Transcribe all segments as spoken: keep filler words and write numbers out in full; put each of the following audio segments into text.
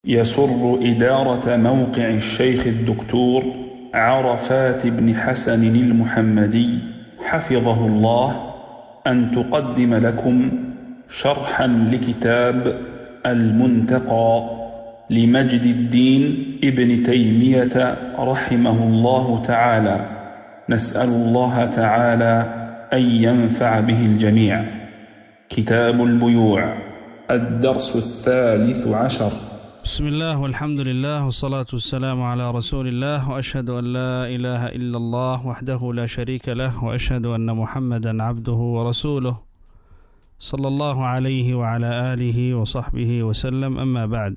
يسر إدارة موقع الشيخ الدكتور عرفات بن حسن المحمدي حفظه الله أن تقدم لكم شرحا لكتاب المنتقى لمجد الدين ابن تيمية رحمه الله تعالى. نسأل الله تعالى أن ينفع به الجميع. كتاب البيوع، الدرس الثالث عشر. بسم الله والحمد لله والصلاة والسلام على رسول الله، وأشهد أن لا إله إلا الله وحده لا شريك له، وأشهد أن محمدا عبده ورسوله صلى الله عليه وعلى آله وصحبه وسلم. أما بعد،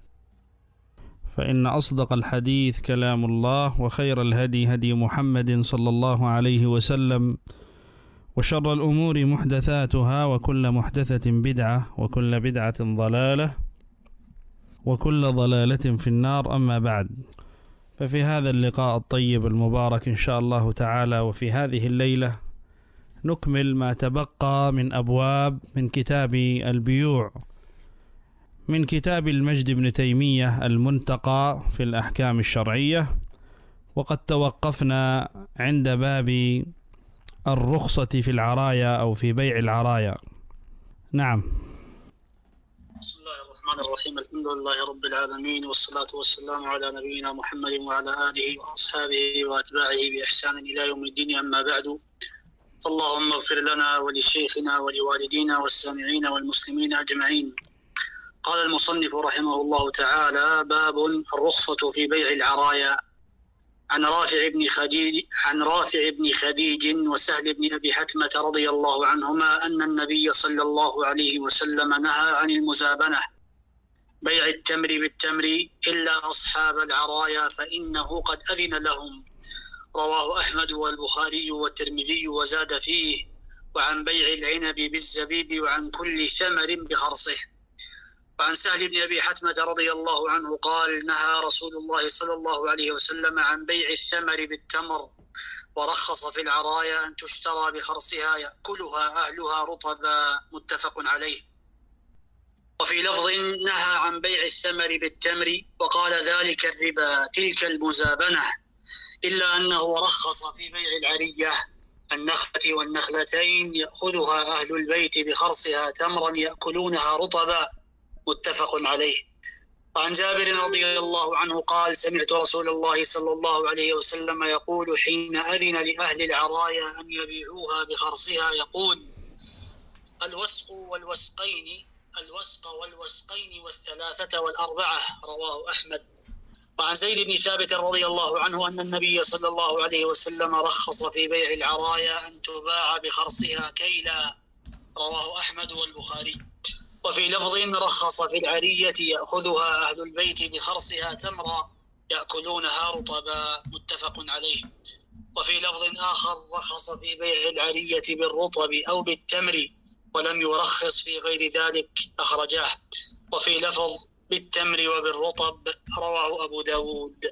فإن أصدق الحديث كلام الله، وخير الهدي هدي محمد صلى الله عليه وسلم، وشر الأمور محدثاتها، وكل محدثة بدعة، وكل بدعة ضلالة، وكل ضلالة في النار. أما بعد، ففي هذا اللقاء الطيب المبارك إن شاء الله تعالى، وفي هذه الليلة نكمل ما تبقى من أبواب من كتاب البيوع، من كتاب المجد بن تيمية المنتقى في الأحكام الشرعية. وقد توقفنا عند باب الرخصة في العرايا أو في بيع العرايا. نعم. بسم الله الرحمن الرحيم. الحمد لله رب العالمين، والصلاة والسلام على نبينا محمد وعلى آله وأصحابه وأتباعه بإحسان إلى يوم الدين. أما بعد، فاللهم اغفر لنا ولشيخنا ولوالدينا والسامعين والمسلمين أجمعين. قال المصنف رحمه الله تعالى: باب الرخصة في بيع العرايا. عن رافع بن خديج عن رافع بن خديج وسهل بن أبي حتمة رضي الله عنهما أن النبي صلى الله عليه وسلم نهى عن المزابنة، بيع التمر بالتمر إلا أصحاب العرايا فإنه قد أذن لهم. رواه أحمد والبخاري والترمذي وزاد فيه: وعن بيع العنب بالزبيب وعن كل ثمر بخرصه. وعن سهل بن أبي حتمة رضي الله عنه قال: نهى رسول الله صلى الله عليه وسلم عن بيع الثمر بالتمر، ورخص في العرايا أن تشترى بخرصها يأكلها أهلها رطبا. متفق عليه. وفي لفظ: نهى عن بيع الثمر بالتمر، وقال ذلك الربا، تلك المزابنة، إلا أنه رخص في بيع العرية، النخلة والنخلتين يأخذها أهل البيت بخرصها تمرا يأكلونها رطبا. متفق عليه. وعن جابر رضي الله عنه قال: سمعت رسول الله صلى الله عليه وسلم يقول حين أذن لأهل العرايا أن يبيعوها بخرصها يقول: الوسق والوسقين الوسق والوسقين والثلاثة والأربعة. رواه أحمد. وعن زيد بن ثابت رضي الله عنه أن النبي صلى الله عليه وسلم رخص في بيع العرايا أن تباع بخرصها كيلا. رواه أحمد والبخاري. وفي لفظ: رخص في العرية يأخذها أهل البيت بخرصها تمرا يأكلونها رطبا. متفق عليه. وفي لفظ آخر: رخص في بيع العرية بالرطب أو بالتمر، ولم يرخص في غير ذلك. أخرجاه. وفي لفظ: بالتمر وبالرطب. رواه أبو داود.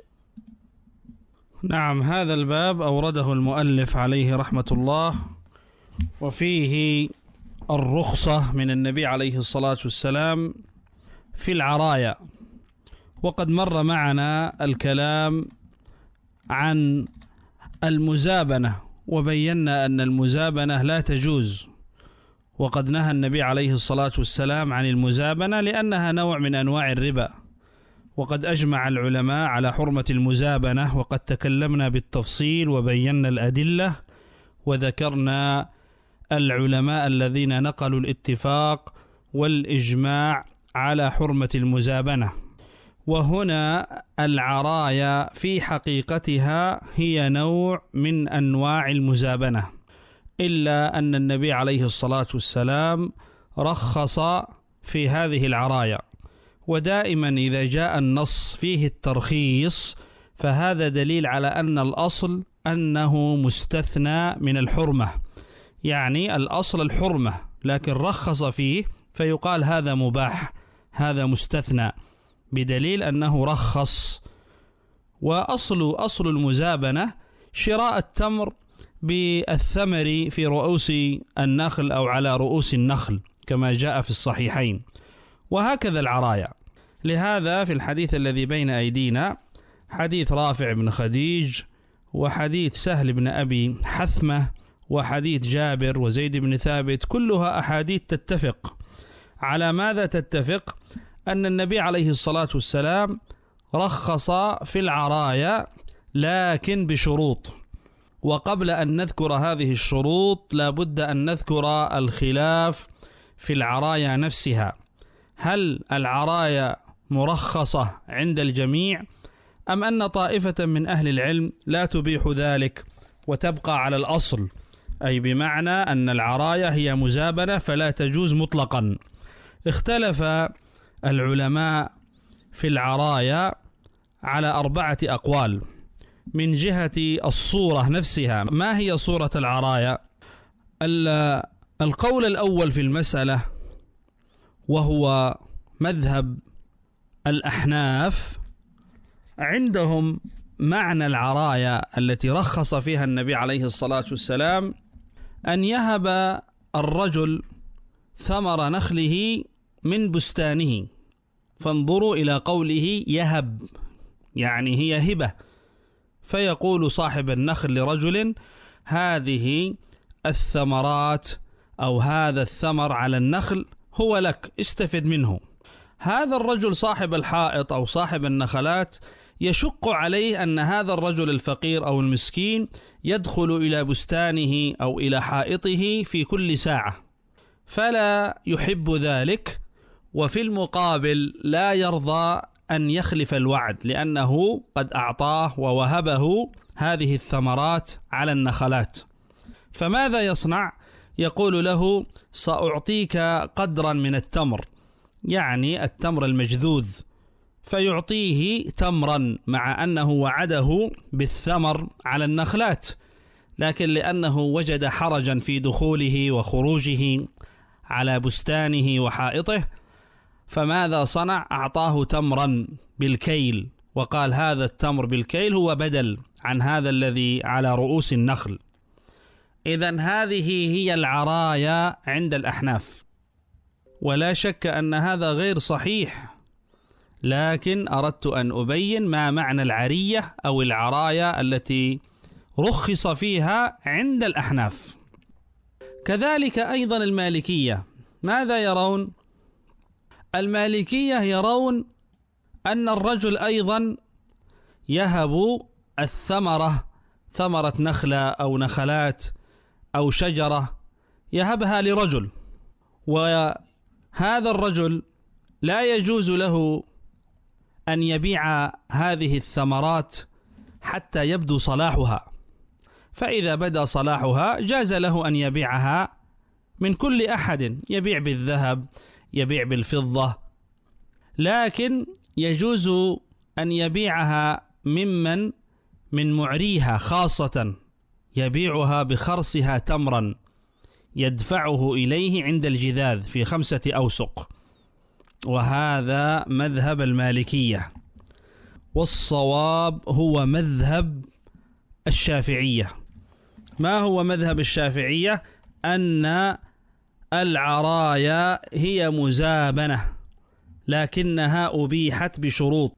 نعم، هذا الباب أورده المؤلف عليه رحمة الله، وفيه الرخصة من النبي عليه الصلاة والسلام في العرايا. وقد مر معنا الكلام عن المزابنة، وبينا أن المزابنة لا تجوز، وقد نهى النبي عليه الصلاة والسلام عن المزابنة لأنها نوع من أنواع الربا. وقد أجمع العلماء على حرمة المزابنة، وقد تكلمنا بالتفصيل وبينا الأدلة، وذكرنا العلماء الذين نقلوا الاتفاق والإجماع على حرمة المزابنة. وهنا العرايا في حقيقتها هي نوع من أنواع المزابنة، إلا أن النبي عليه الصلاة والسلام رخص في هذه العرايا. ودائما إذا جاء النص فيه الترخيص فهذا دليل على أن الأصل أنه مستثنى من الحرمة، يعني الأصل الحرمة، لكن رخص فيه فيقال هذا مباح، هذا مستثنى، بدليل أنه رخص. وأصل أصل المزابنة شراء التمر بالثمر في رؤوس النخل أو على رؤوس النخل كما جاء في الصحيحين. وهكذا العرايا، لهذا في الحديث الذي بين أيدينا حديث رافع بن خديج وحديث سهل بن أبي حثمة وحديث جابر وزيد بن ثابت، كلها أحاديث تتفق على ماذا؟ تتفق أن النبي عليه الصلاة والسلام رخص في العرايا لكن بشروط. وقبل أن نذكر هذه الشروط لابد أن نذكر الخلاف في العرايا نفسها، هل العرايا مرخصة عند الجميع أم أن طائفة من أهل العلم لا تبيح ذلك وتبقى على الأصل، أي بمعنى أن العرايا هي مزابنة فلا تجوز مطلقا. اختلف العلماء في العرايا على أربعة أقوال. من جهة الصورة نفسها، ما هي صورة العرايا؟ القول الأول في المسألة وهو مذهب الأحناف، عندهم معنى العرايا التي رخص فيها النبي عليه الصلاة والسلام أن يهب الرجل ثمر نخله من بستانه، فانظروا إلى قوله يهب، يعني هي هبة، فيقول صاحب النخل لرجل هذه الثمرات أو هذا الثمر على النخل هو لك، استفد منه. هذا الرجل صاحب الحائط أو صاحب النخلات يشق عليه أن هذا الرجل الفقير أو المسكين يدخل إلى بستانه أو إلى حائطه في كل ساعة، فلا يحب ذلك، وفي المقابل لا يرضى أن يخلف الوعد لأنه قد أعطاه ووهبه هذه الثمرات على النخلات. فماذا يصنع؟ يقول له سأعطيك قدرا من التمر، يعني التمر المجذوذ، فيعطيه تمرا مع أنه وعده بالثمر على النخلات، لكن لأنه وجد حرجا في دخوله وخروجه على بستانه وحائطه، فماذا صنع؟ أعطاه تمرا بالكيل، وقال هذا التمر بالكيل هو بدل عن هذا الذي على رؤوس النخل. إذن هذه هي العرايا عند الأحناف، ولا شك أن هذا غير صحيح، لكن أردت أن أبين ما معنى العرية أو العرايا التي رخص فيها عند الأحناف. كذلك أيضا المالكية، ماذا يرون؟ المالكية يرون أن الرجل أيضا يهب الثمرة، ثمرة نخلة أو نخلات أو شجرة، يهبها لرجل، وهذا الرجل لا يجوز له أن يبيع هذه الثمرات حتى يبدو صلاحها، فإذا بدا صلاحها جاز له أن يبيعها من كل أحد، يبيع بالذهب، يبيع بالفضة، لكن يجوز أن يبيعها ممن من معريها خاصة، يبيعها بخرصها تمرا يدفعه إليه عند الجذاذ في خمسة أوسق، وهذا مذهب المالكية. والصواب هو مذهب الشافعية. ما هو مذهب الشافعية؟ أن العرايا هي مزابنة لكنها أبيحت بشروط،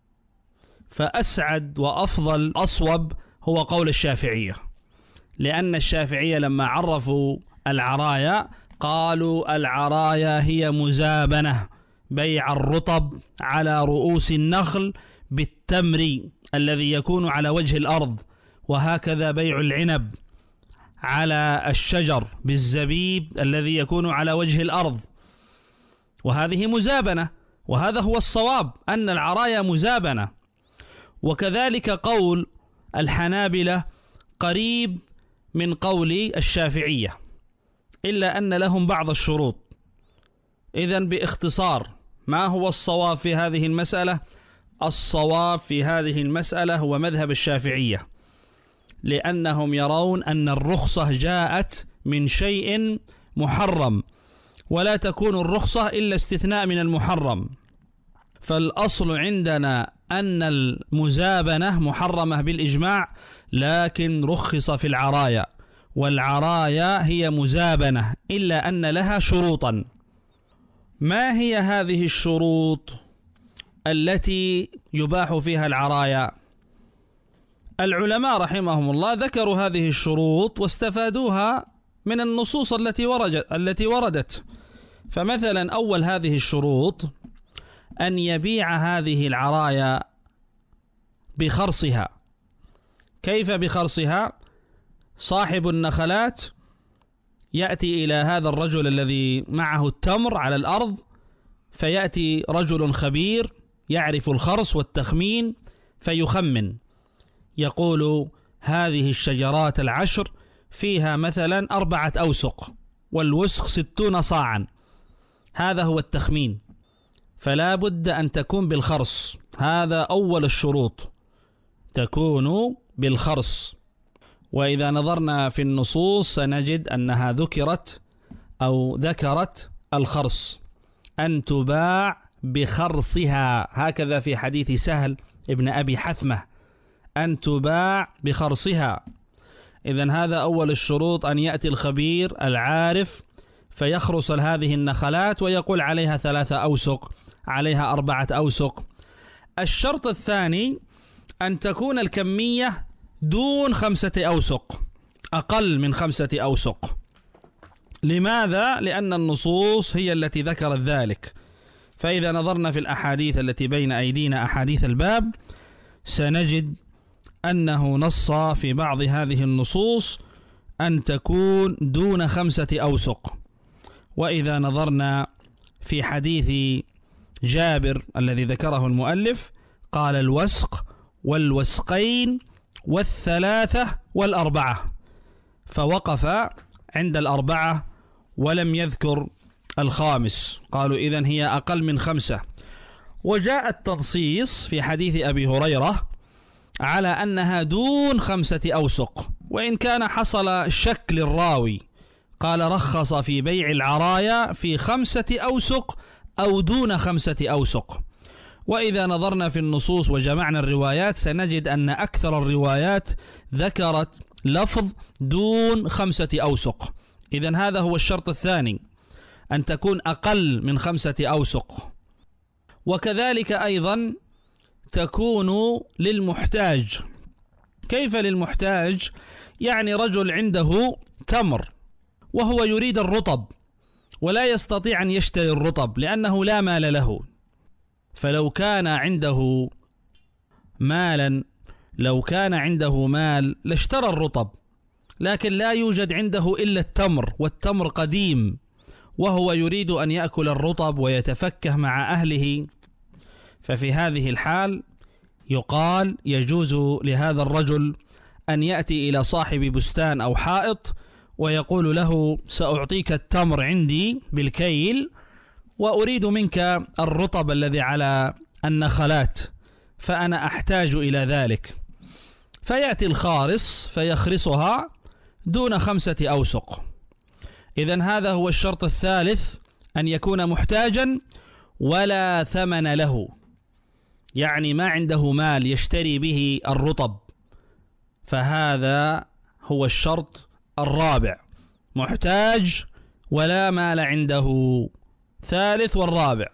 فأسعد وأفضل أصوب هو قول الشافعية، لأن الشافعية لما عرفوا العرايا قالوا العرايا هي مزابنة، بيع الرطب على رؤوس النخل بالتمر الذي يكون على وجه الأرض، وهكذا بيع العنب على الشجر بالزبيب الذي يكون على وجه الأرض، وهذه مزابنة، وهذا هو الصواب أن العرايا مزابنة. وكذلك قول الحنابلة قريب من قول الشافعية، إلا أن لهم بعض الشروط. إذن باختصار ما هو الصواب في هذه المسألة؟ الصواب في هذه المسألة هو مذهب الشافعية، لأنهم يرون أن الرخصة جاءت من شيء محرم، ولا تكون الرخصة إلا استثناء من المحرم، فالأصل عندنا أن المزابنة محرمة بالإجماع، لكن رخص في العرايا، والعرايا هي مزابنة إلا أن لها شروطا. ما هي هذه الشروط؟ التي يباح فيها العرايا؟ العلماء رحمهم الله ذكروا هذه الشروط واستفادوها من النصوص التي وردت التي وردت فمثلا أول هذه الشروط أن يبيع هذه العرايا بخرصها. كيف بخرصها؟ صاحب النخلات يأتي إلى هذا الرجل الذي معه التمر على الأرض، فيأتي رجل خبير يعرف الخرص والتخمين فيخمن، يقول هذه الشجرات العشر فيها مثلا أربعة أوسق والوسق ستون صاعا، هذا هو التخمين، فلا بد أن تكون بالخرص. هذا أول الشروط، تكون بالخرص. وإذا نظرنا في النصوص سنجد أنها ذكرت أو ذكرت الخرص، أن تباع بخرصها، هكذا في حديث سهل ابن أبي حثمة، أن تباع بخرصها. إذن هذا أول الشروط، أن يأتي الخبير العارف فيخرص هذه النخلات ويقول عليها ثلاثة أوسق، عليها أربعة أوسق. الشرط الثاني أن تكون الكمية دون خمسة أوسق، أقل من خمسة أوسق. لماذا؟ لأن النصوص هي التي ذكرت ذلك. فإذا نظرنا في الأحاديث التي بين أيدينا، أحاديث الباب، سنجد أنه نص في بعض هذه النصوص أن تكون دون خمسة أوسق. وإذا نظرنا في حديث جابر الذي ذكره المؤلف، قال الوسق والوسقين والثلاثة والأربعة، فوقف عند الأربعة ولم يذكر الخامس، قالوا إذن هي أقل من خمسة. وجاء التنصيص في حديث أبي هريرة على أنها دون خمسة أوسق، وإن كان حصل شك للراوي، قال رخص في بيع العرايا في خمسة أوسق أو دون خمسة أوسق. وإذا نظرنا في النصوص وجمعنا الروايات سنجد أن أكثر الروايات ذكرت لفظ دون خمسة أوسق. إذن هذا هو الشرط الثاني، أن تكون أقل من خمسة أوسق. وكذلك أيضا تكون للمحتاج. كيف للمحتاج؟ يعني رجل عنده تمر وهو يريد الرطب ولا يستطيع أن يشتري الرطب لأنه لا مال له، فلو كان عنده مالا لو كان عنده مال لاشترى الرطب، لكن لا يوجد عنده إلا التمر، والتمر قديم، وهو يريد أن يأكل الرطب ويتفكه مع أهله. ففي هذه الحال يقال يجوز لهذا الرجل أن يأتي إلى صاحب بستان أو حائط ويقول له سأعطيك التمر عندي بالكيل وأريد منك الرطب الذي على النخلات، فأنا أحتاج إلى ذلك. فيأتي الخارص فيخرصها دون خمسة أوسق. إذن هذا هو الشرط الثالث، أن يكون محتاجا ولا ثمن له، يعني ما عنده مال يشتري به الرطب، فهذا هو الشرط الرابع، محتاج ولا مال عنده. ثالث والرابع.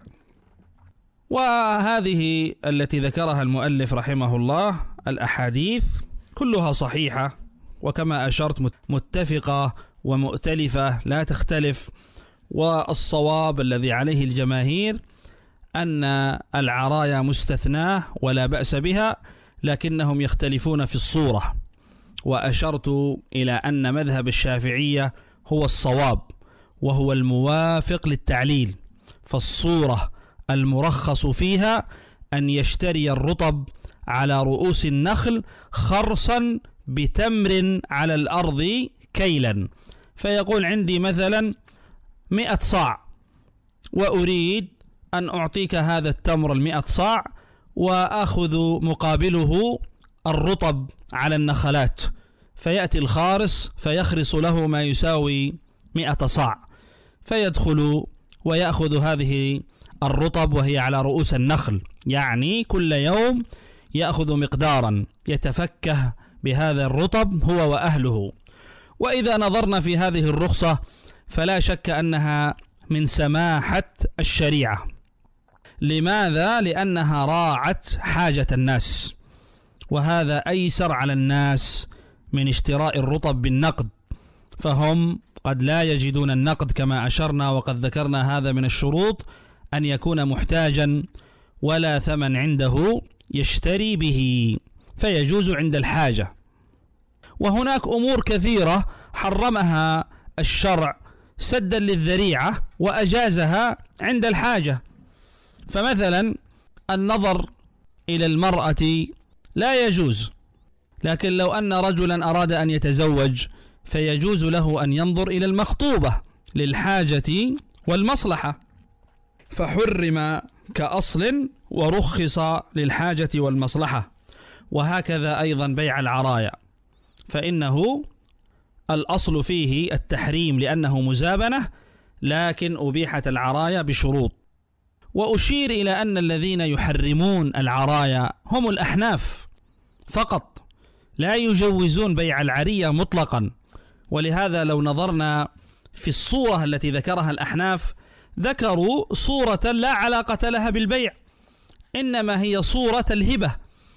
وهذه التي ذكرها المؤلف رحمه الله الأحاديث كلها صحيحة، وكما أشرت متفقة ومؤتلفة لا تختلف. والصواب الذي عليه الجماهير أن العرايا مستثناة ولا بأس بها، لكنهم يختلفون في الصورة. وأشرت إلى أن مذهب الشافعية هو الصواب وهو الموافق للتعليل، فالصورة المرخص فيها أن يشتري الرطب على رؤوس النخل خرصا بتمر على الأرض كيلا، فيقول عندي مثلا مئة صاع وأريد أن أعطيك هذا التمر المئة صاع وأخذ مقابله الرطب على النخلات، فيأتي الخارص فيخرص له ما يساوي مئة صاع، فيدخل ويأخذ هذه الرطب وهي على رؤوس النخل، يعني كل يوم يأخذ مقدارا يتفكه بهذا الرطب هو وأهله. وإذا نظرنا في هذه الرخصة فلا شك أنها من سماحة الشريعة، لماذا؟ لأنها راعت حاجة الناس، وهذا أيسر على الناس من اشتراء الرطب بالنقد، فهم قد لا يجدون النقد كما أشرنا وقد ذكرنا هذا من الشروط، أن يكون محتاجا ولا ثمن عنده يشتري به، فيجوز عند الحاجة. وهناك أمور كثيرة حرمها الشرع سدا للذريعة وأجازها عند الحاجة، فمثلا النظر إلى المرأة لا يجوز، لكن لو أن رجلا أراد أن يتزوج فيجوز له أن ينظر إلى المخطوبة للحاجة والمصلحة، فحرم كأصل ورخص للحاجة والمصلحة. وهكذا أيضا بيع العرايا، فإنه الأصل فيه التحريم لأنه مزابنة، لكن أبيحت العرايا بشروط. وأشير إلى أن الذين يحرمون العرايا هم الأحناف فقط، لا يجوزون بيع العرية مطلقا. ولهذا لو نظرنا في الصورة التي ذكرها الأحناف، ذكروا صورة لا علاقة لها بالبيع، إنما هي صورة الهبة،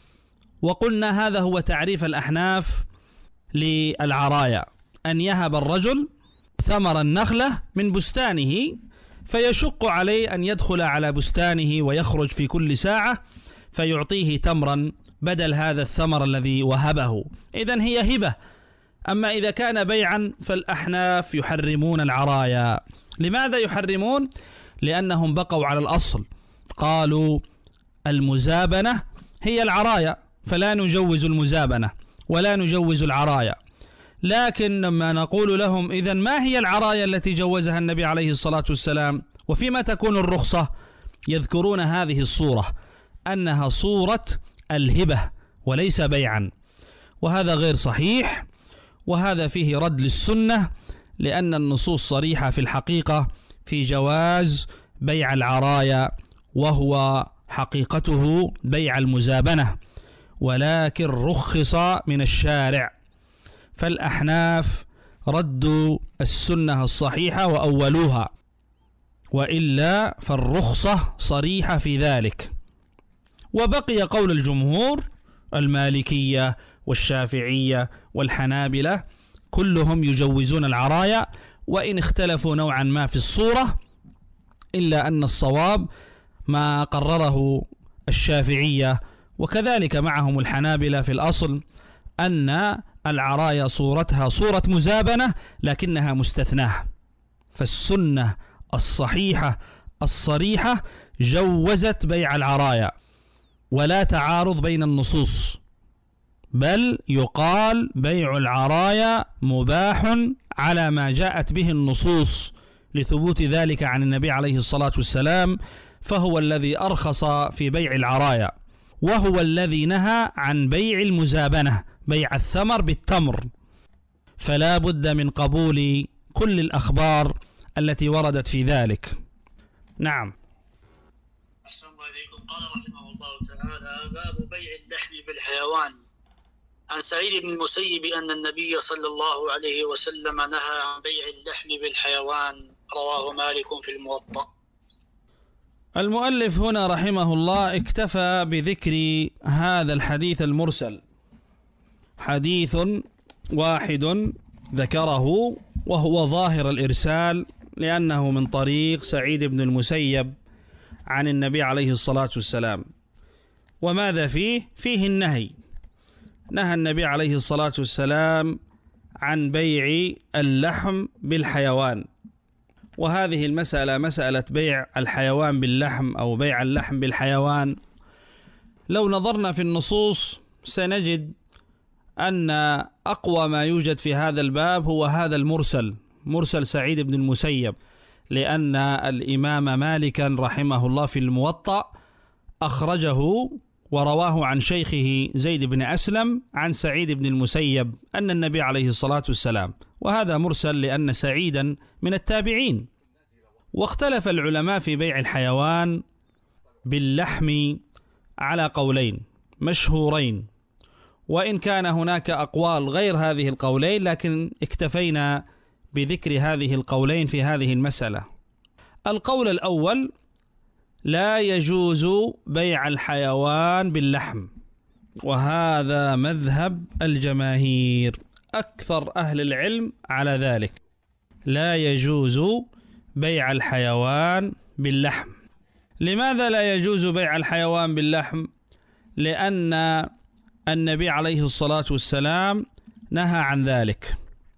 وقلنا هذا هو تعريف الأحناف للعرايا، أن يهب الرجل ثمر النخلة من بستانه، فيشق عليه أن يدخل على بستانه ويخرج في كل ساعة فيعطيه تمرا بدل هذا الثمر الذي وهبه، إذن هي هبة. أما إذا كان بيعا فالأحناف يحرمون العرايا. لماذا يحرمون؟ لأنهم بقوا على الأصل، قالوا المزابنة هي العرايا، فلا نجوز المزابنة ولا نجوز العرايا. لكن لما نقول لهم إذن ما هي العرايا التي جوزها النبي عليه الصلاة والسلام وفيما تكون الرخصة، يذكرون هذه الصورة أنها صورة الهبة وليس بيعا، وهذا غير صحيح، وهذا فيه رد للسنة، لأن النصوص صريحة في الحقيقة في جواز بيع العرايا، وهو حقيقته بيع المزابنة، ولكن رخص من الشارع. فالأحناف ردوا السنة الصحيحة وأولوها، وإلا فالرخصة صريحة في ذلك. وبقي قول الجمهور المالكية والشافعية والحنابلة، كلهم يجوزون العرايا، وإن اختلفوا نوعا ما في الصورة، إلا أن الصواب ما قرره الشافعية وكذلك معهم الحنابلة في الأصل، أن العرايا صورتها صورة مزابنة لكنها مستثناة. فالسنة الصحيحة الصريحة جوزت بيع العرايا، ولا تعارض بين النصوص، بل يقال بيع العرايا مباح على ما جاءت به النصوص لثبوت ذلك عن النبي عليه الصلاة والسلام، فهو الذي أرخص في بيع العرايا، وهو الذي نهى عن بيع المزابنة، بيع الثمر بالتمر. فلا بد من قبول كل الأخبار التي وردت في ذلك. نعم. أحسن الله إليكم. قال رحمه الله تعالى: باب بيع اللحم بالحيوان. عن سعيد بن المسيب أن النبي صلى الله عليه وسلم نهى عن بيع اللحم بالحيوان، رواه مالك في الموطأ. المؤلف هنا رحمه الله اكتفى بذكر هذا الحديث المرسل، حديث واحد ذكره وهو ظاهر الإرسال، لأنه من طريق سعيد بن المسيب عن النبي عليه الصلاة والسلام. وماذا فيه؟ فيه النهي، نهى النبي عليه الصلاة والسلام عن بيع اللحم بالحيوان. وهذه المسألة مسألة بيع الحيوان باللحم أو بيع اللحم بالحيوان، لو نظرنا في النصوص سنجد أن أقوى ما يوجد في هذا الباب هو هذا المرسل، مرسل سعيد بن المسيب، لأن الإمام مالكا رحمه الله في الموطأ أخرجه ورواه عن شيخه زيد بن أسلم عن سعيد بن المسيب أن النبي عليه الصلاة والسلام، وهذا مرسل لأن سعيدا من التابعين. واختلف العلماء في بيع الحيوان باللحم على قولين مشهورين، وإن كان هناك أقوال غير هذه القولين، لكن اكتفينا بذكر هذه القولين في هذه المسألة. القول الأول: لا يجوز بيع الحيوان باللحم، وهذا مذهب الجماهير، أكثر أهل العلم على ذلك، لا يجوز بيع الحيوان باللحم. لماذا لا يجوز بيع الحيوان باللحم؟ لأن النبي عليه الصلاة والسلام نهى عن ذلك.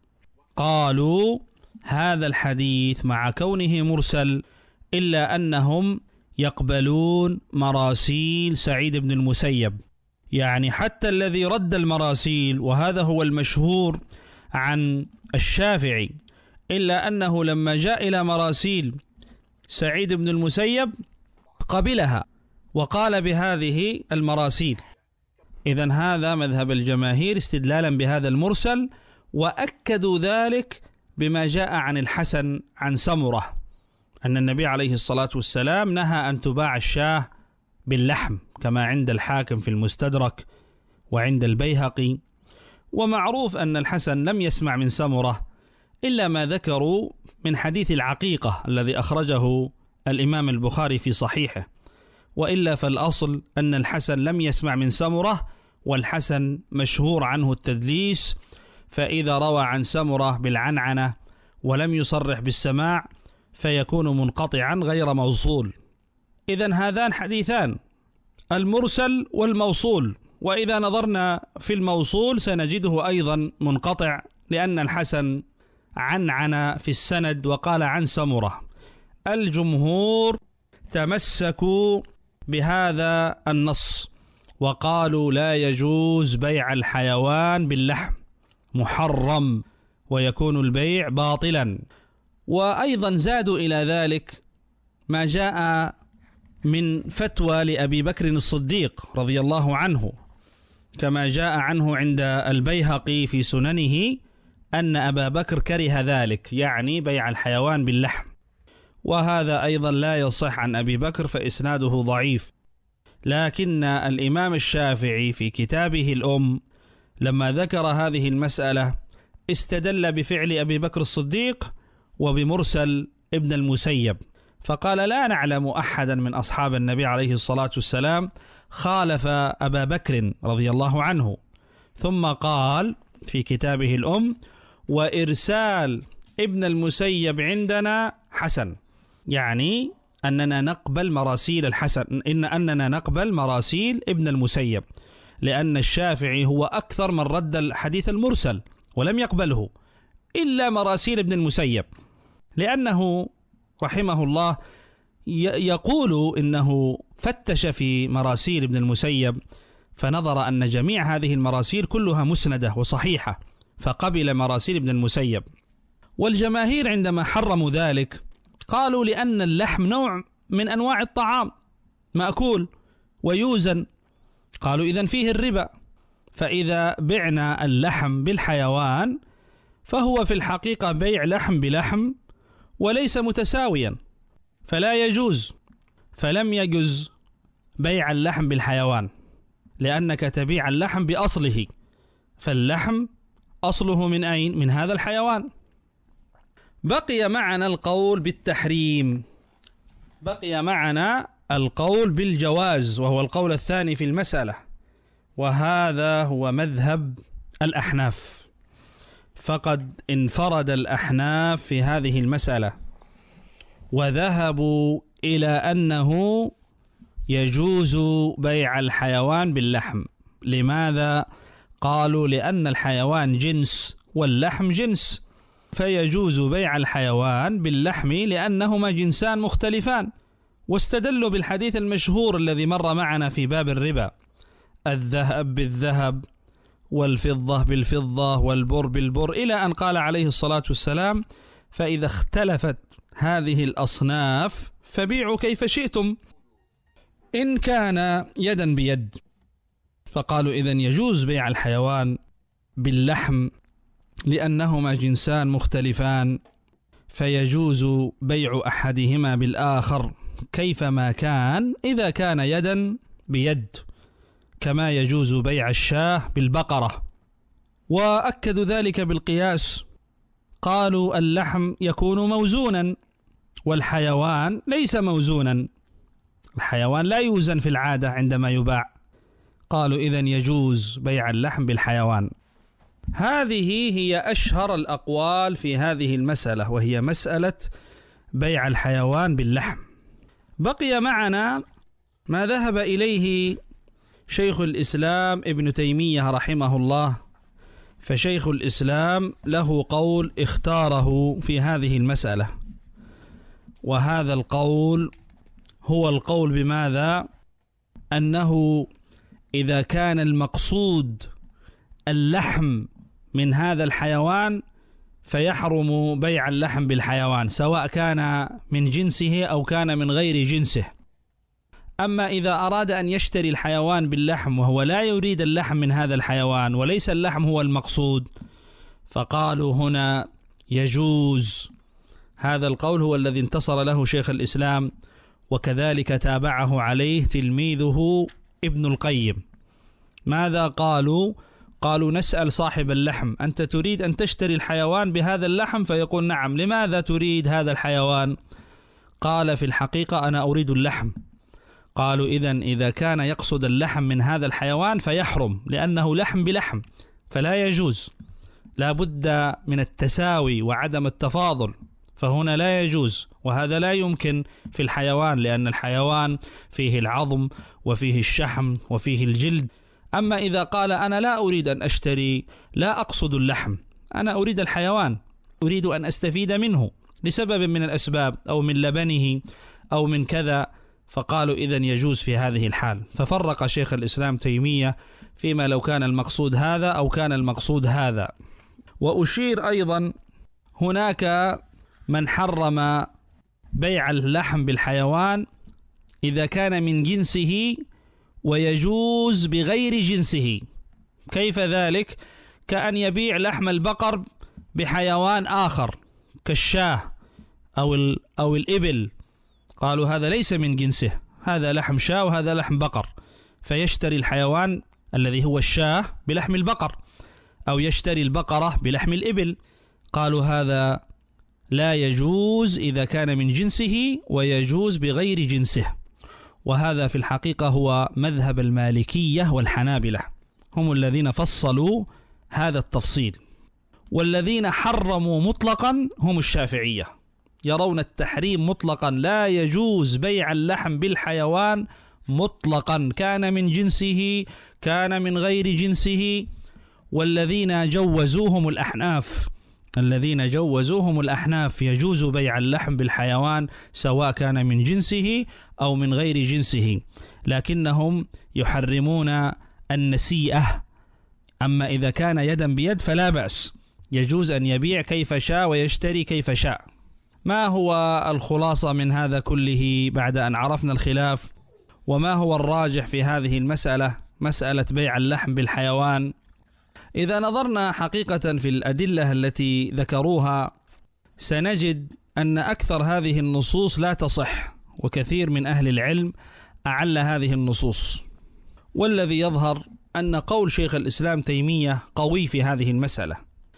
قالوا هذا الحديث مع كونه مرسل إلا أنهم يقبلون مراسيل سعيد بن المسيب، يعني حتى الذي رد المراسيل، وهذا هو المشهور عن الشافعي، إلا أنه لما جاء إلى مراسيل سعيد بن المسيب قبلها وقال بهذه المراسيل. إذن هذا مذهب الجماهير استدلالا بهذا المرسل، وأكدوا ذلك بما جاء عن الحسن عن سمرة أن النبي عليه الصلاة والسلام نهى أن تباع الشاة باللحم، كما عند الحاكم في المستدرك وعند البيهقي. ومعروف أن الحسن لم يسمع من سمرة إلا ما ذكروا من حديث العقيقة الذي أخرجه الإمام البخاري في صحيحه، وإلا فالأصل أن الحسن لم يسمع من سمرة، والحسن مشهور عنه التدليس، فإذا روى عن سمرة بالعنعنة ولم يصرح بالسماع فيكون منقطعا غير موصول. إذن هذان حديثان، المرسل والموصول، وإذا نظرنا في الموصول سنجده أيضا منقطع، لأن الحسن عنعن في السند وقال عن سمرة. الجمهور تمسكوا بهذا النص وقالوا لا يجوز بيع الحيوان باللحم، محرم ويكون البيع باطلا. وأيضا زادوا إلى ذلك ما جاء من فتوى لأبي بكر الصديق رضي الله عنه، كما جاء عنه عند البيهقي في سننه أن أبا بكر كره ذلك، يعني بيع الحيوان باللحم، وهذا أيضا لا يصح عن أبي بكر فإسناده ضعيف. لكن الإمام الشافعي في كتابه الأم لما ذكر هذه المسألة استدل بفعل أبي بكر الصديق وبمرسل ابن المسيب، فقال لا نعلم أحدا من أصحاب النبي عليه الصلاة والسلام خالف أبا بكر رضي الله عنه. ثم قال في كتابه الأم وإرسال ابن المسيب عندنا حسن، يعني أننا نقبل مراسيل الحسن، إن أننا نقبل مراسيل ابن المسيب، لأن الشافعي هو أكثر من رد الحديث المرسل ولم يقبله إلا مراسيل ابن المسيب، لأنه رحمه الله يقول إنه فتش في مراسيل ابن المسيب فنظر أن جميع هذه المراسيل كلها مسندة وصحيحة، فقبل مراسيل ابن المسيب. والجماهير عندما حرموا ذلك قالوا لأن اللحم نوع من أنواع الطعام مأكول ويوزن، قالوا إذن فيه الربا، فإذا بعنا اللحم بالحيوان فهو في الحقيقة بيع لحم بلحم وليس متساويا، فلا يجوز. فلم يجوز بيع اللحم بالحيوان، لأنك تبيع اللحم بأصله، فاللحم أصله من أين؟ من هذا الحيوان. بقي معنا القول بالتحريم، بقي معنا القول بالجواز، وهو القول الثاني في المسألة، وهذا هو مذهب الأحناف. فقد انفرد الأحناف في هذه المسألة وذهبوا إلى أنه يجوز بيع الحيوان باللحم. لماذا؟ قالوا لأن الحيوان جنس واللحم جنس، فيجوز بيع الحيوان باللحم لأنهما جنسان مختلفان. واستدلوا بالحديث المشهور الذي مر معنا في باب الربا: الذهب بالذهب والفضة بالفضة والبر بالبر، إلى أن قال عليه الصلاة والسلام: فإذا اختلفت هذه الأصناف فبيعوا كيف شئتم إن كان يدا بيد. فقالوا إذن يجوز بيع الحيوان باللحم لأنهما جنسان مختلفان، فيجوز بيع أحدهما بالآخر كيفما كان إذا كان يدا بيد، كما يجوز بيع الشاة بالبقرة. وأكدوا ذلك بالقياس، قالوا اللحم يكون موزونا والحيوان ليس موزونا، الحيوان لا يوزن في العادة عندما يباع. قالوا إذن يجوز بيع اللحم بالحيوان. هذه هي أشهر الأقوال في هذه المسألة، وهي مسألة بيع الحيوان باللحم. بقي معنا ما ذهب إليه شيخ الإسلام ابن تيمية رحمه الله. فشيخ الإسلام له قول اختاره في هذه المسألة، وهذا القول هو القول بماذا؟ أنه إذا كان المقصود اللحم من هذا الحيوان فيحرم بيع اللحم بالحيوان، سواء كان من جنسه أو كان من غير جنسه. أما إذا أراد أن يشتري الحيوان باللحم وهو لا يريد اللحم من هذا الحيوان وليس اللحم هو المقصود، فقالوا هنا يجوز. هذا القول هو الذي انتصر له شيخ الإسلام، وكذلك تابعه عليه تلميذه ابن القيم. ماذا قالوا؟ قالوا نسأل صاحب اللحم: أنت تريد أن تشتري الحيوان بهذا اللحم؟ فيقول نعم. لماذا تريد هذا الحيوان؟ قال في الحقيقة أنا أريد اللحم. قالوا إذن إذا كان يقصد اللحم من هذا الحيوان فيحرم، لأنه لحم بلحم فلا يجوز، لا بد من التساوي وعدم التفاضل، فهنا لا يجوز، وهذا لا يمكن في الحيوان، لأن الحيوان فيه العظم وفيه الشحم وفيه الجلد. أما إذا قال أنا لا أريد أن أشتري، لا أقصد اللحم، أنا أريد الحيوان، أريد أن أستفيد منه لسبب من الأسباب أو من لبنه أو من كذا، فقالوا إذن يجوز في هذه الحال. ففرق شيخ الإسلام تيمية فيما لو كان المقصود هذا أو كان المقصود هذا. وأشير أيضا هناك من حرم بيع اللحم بالحيوان إذا كان من جنسه ويجوز بغير جنسه. كيف ذلك؟ كأن يبيع لحم البقر بحيوان آخر كالشاه أو أو الإبل، قالوا هذا ليس من جنسه، هذا لحم شاه وهذا لحم بقر، فيشتري الحيوان الذي هو الشاه بلحم البقر، أو يشتري البقرة بلحم الإبل. قالوا هذا لا يجوز إذا كان من جنسه ويجوز بغير جنسه. وهذا في الحقيقة هو مذهب المالكية والحنابلة، هم الذين فصلوا هذا التفصيل. والذين حرموا مطلقا هم الشافعية، يرون التحريم مطلقا، لا يجوز بيع اللحم بالحيوان مطلقا، كان من جنسه كان من غير جنسه. والذين جوزوهم الأحناف، الذين جوزوهم الأحناف يجوز بيع اللحم بالحيوان سواء كان من جنسه أو من غير جنسه، لكنهم يحرمون النسيئة. أما إذا كان يدا بيد فلا بأس، يجوز أن يبيع كيف شاء ويشتري كيف شاء. ما هو الخلاصة من هذا كله بعد أن عرفنا الخلاف؟ وما هو الراجح في هذه المسألة، مسألة بيع اللحم بالحيوان؟ إذا نظرنا حقيقة في الأدلة التي ذكروها سنجد أن أكثر هذه النصوص لا تصح، وكثير من أهل العلم أعل هذه النصوص. والذي يظهر أن قول شيخ الإسلام تيمية قوي في هذه المسألة،